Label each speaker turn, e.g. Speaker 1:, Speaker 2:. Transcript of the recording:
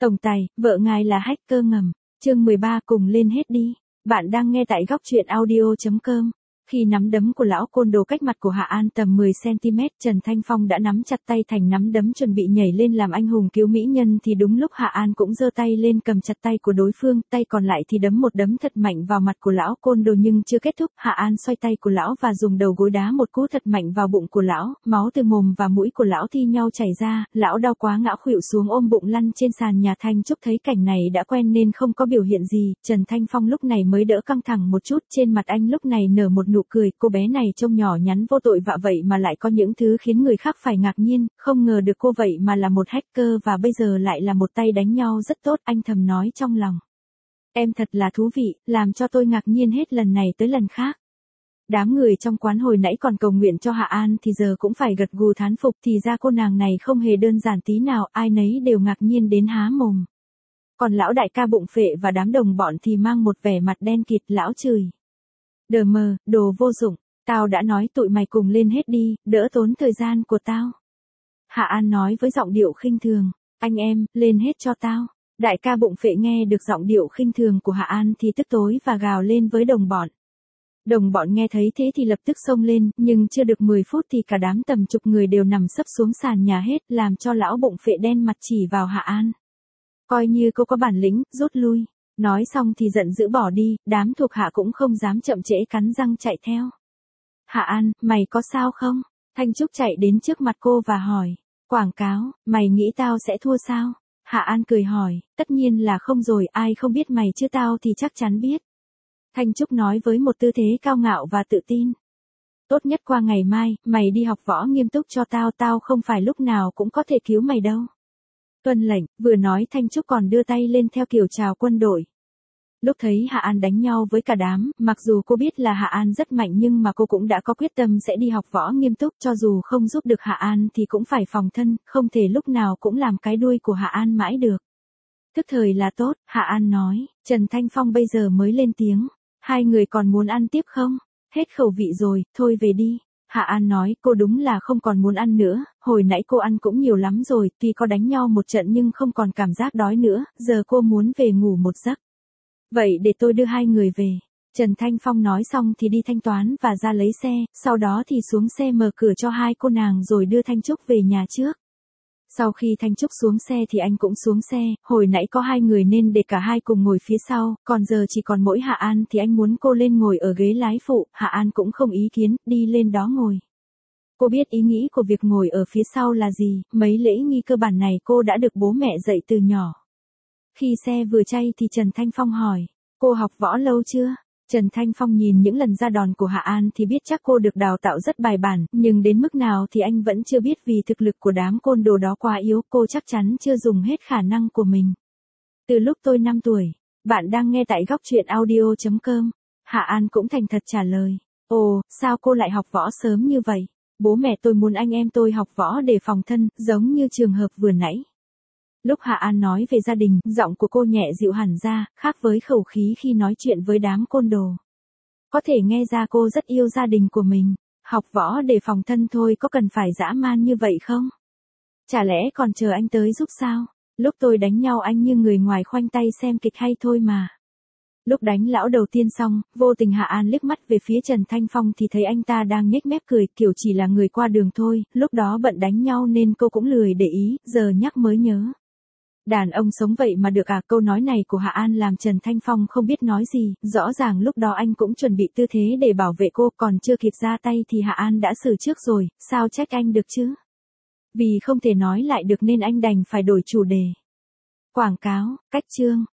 Speaker 1: Tổng tài, vợ ngài là hacker ngầm. Chương 13 cùng lên hết đi. Bạn đang nghe tại góc truyện audio.com. Khi nắm đấm của lão côn đồ cách mặt của Hạ An tầm 10cm, Trần Thanh Phong đã nắm chặt tay thành nắm đấm chuẩn bị nhảy lên làm anh hùng cứu mỹ nhân thì đúng lúc Hạ An cũng giơ tay lên cầm chặt tay của đối phương, tay còn lại thì đấm một đấm thật mạnh vào mặt của lão côn đồ nhưng chưa kết thúc, Hạ An xoay tay của lão và dùng đầu gối đá một cú thật mạnh vào bụng của lão, máu từ mồm và mũi của lão thi nhau chảy ra, lão đau quá ngã khuỵu xuống ôm bụng lăn trên sàn nhà. Thanh Trúc thấy cảnh này đã quen nên không có biểu hiện gì, Trần Thanh Phong lúc này mới đỡ căng thẳng một chút, trên mặt anh lúc này nở một nụ cười, cô bé này trông nhỏ nhắn vô tội vạ vậy mà lại có những thứ khiến người khác phải ngạc nhiên, không ngờ được cô vậy mà là một hacker và bây giờ lại là một tay đánh nhau rất tốt, anh thầm nói trong lòng. Em thật là thú vị, làm cho tôi ngạc nhiên hết lần này tới lần khác. Đám người trong quán hồi nãy còn cầu nguyện cho Hạ An thì giờ cũng phải gật gù thán phục, thì ra cô nàng này không hề đơn giản tí nào, ai nấy đều ngạc nhiên đến há mồm. Còn lão đại ca bụng phệ và đám đồng bọn thì mang một vẻ mặt đen kịt, lão chửi. Đờ mờ, đồ vô dụng, tao đã nói tụi mày cùng lên hết đi, đỡ tốn thời gian của tao. Hạ An nói với giọng điệu khinh thường, anh em, lên hết cho tao. Đại ca bụng phệ nghe được giọng điệu khinh thường của Hạ An thì tức tối và gào lên với đồng bọn. Đồng bọn nghe thấy thế thì lập tức xông lên, nhưng chưa được 10 phút thì cả đám tầm chục người đều nằm sấp xuống sàn nhà hết, làm cho lão bụng phệ đen mặt chỉ vào Hạ An. Coi như cô có bản lĩnh, rút lui. Nói xong thì giận dữ bỏ đi, đám thuộc hạ cũng không dám chậm trễ cắn răng chạy theo. Hạ An, mày có sao không? Thanh Trúc chạy đến trước mặt cô và hỏi. Quảng cáo, mày nghĩ tao sẽ thua sao? Hạ An cười hỏi, tất nhiên là không rồi, ai không biết mày chứ tao thì chắc chắn biết. Thanh Trúc nói với một tư thế cao ngạo và tự tin. Tốt nhất qua ngày mai, mày đi học võ nghiêm túc cho tao, tao không phải lúc nào cũng có thể cứu mày đâu. Tuân lệnh, vừa nói Thanh Trúc còn đưa tay lên theo kiểu chào quân đội. Lúc thấy Hạ An đánh nhau với cả đám, mặc dù cô biết là Hạ An rất mạnh nhưng mà cô cũng đã có quyết tâm sẽ đi học võ nghiêm túc, cho dù không giúp được Hạ An thì cũng phải phòng thân, không thể lúc nào cũng làm cái đuôi của Hạ An mãi được. Thức thời là tốt, Hạ An nói. Trần Thanh Phong bây giờ mới lên tiếng. Hai người còn muốn ăn tiếp không? Hết khẩu vị rồi, thôi về đi. Hạ An nói, cô đúng là không còn muốn ăn nữa, hồi nãy cô ăn cũng nhiều lắm rồi, tuy có đánh nhau một trận nhưng không còn cảm giác đói nữa, giờ cô muốn về ngủ một giấc. Vậy để tôi đưa hai người về. Trần Thanh Phong nói xong thì đi thanh toán và ra lấy xe, sau đó thì xuống xe mở cửa cho hai cô nàng rồi đưa Thanh Trúc về nhà trước. Sau khi Thanh Trúc xuống xe thì anh cũng xuống xe, hồi nãy có hai người nên để cả hai cùng ngồi phía sau, còn giờ chỉ còn mỗi Hạ An thì anh muốn cô lên ngồi ở ghế lái phụ, Hạ An cũng không ý kiến, đi lên đó ngồi. Cô biết ý nghĩ của việc ngồi ở phía sau là gì, mấy lễ nghi cơ bản này cô đã được bố mẹ dạy từ nhỏ. Khi xe vừa chay thì Trần Thanh Phong hỏi, cô học võ lâu chưa? Trần Thanh Phong nhìn những lần ra đòn của Hạ An thì biết chắc cô được đào tạo rất bài bản, nhưng đến mức nào thì anh vẫn chưa biết vì thực lực của đám côn đồ đó quá yếu, cô chắc chắn chưa dùng hết khả năng của mình. Từ lúc tôi 5 tuổi, bạn đang nghe tại góc truyện audio.com. Hạ An cũng thành thật trả lời, ồ, sao cô lại học võ sớm như vậy? Bố mẹ tôi muốn anh em tôi học võ để phòng thân, giống như trường hợp vừa nãy. Lúc Hạ An nói về gia đình, giọng của cô nhẹ dịu hẳn ra, khác với khẩu khí khi nói chuyện với đám côn đồ. Có thể nghe ra cô rất yêu gia đình của mình. Học võ để phòng thân thôi có cần phải dã man như vậy không? Chả lẽ còn chờ anh tới giúp sao? Lúc tôi đánh nhau anh như người ngoài khoanh tay xem kịch hay thôi mà. Lúc đánh lão đầu tiên xong, vô tình Hạ An liếc mắt về phía Trần Thanh Phong thì thấy anh ta đang nhếch mép cười, kiểu chỉ là người qua đường thôi, lúc đó bận đánh nhau nên cô cũng lười để ý, giờ nhắc mới nhớ. Đàn ông sống vậy mà được à? Câu nói này của Hạ An làm Trần Thanh Phong không biết nói gì, rõ ràng lúc đó anh cũng chuẩn bị tư thế để bảo vệ cô, còn chưa kịp ra tay thì Hạ An đã xử trước rồi, sao trách anh được chứ? Vì không thể nói lại được nên anh đành phải đổi chủ đề. Quảng cáo, cách chương.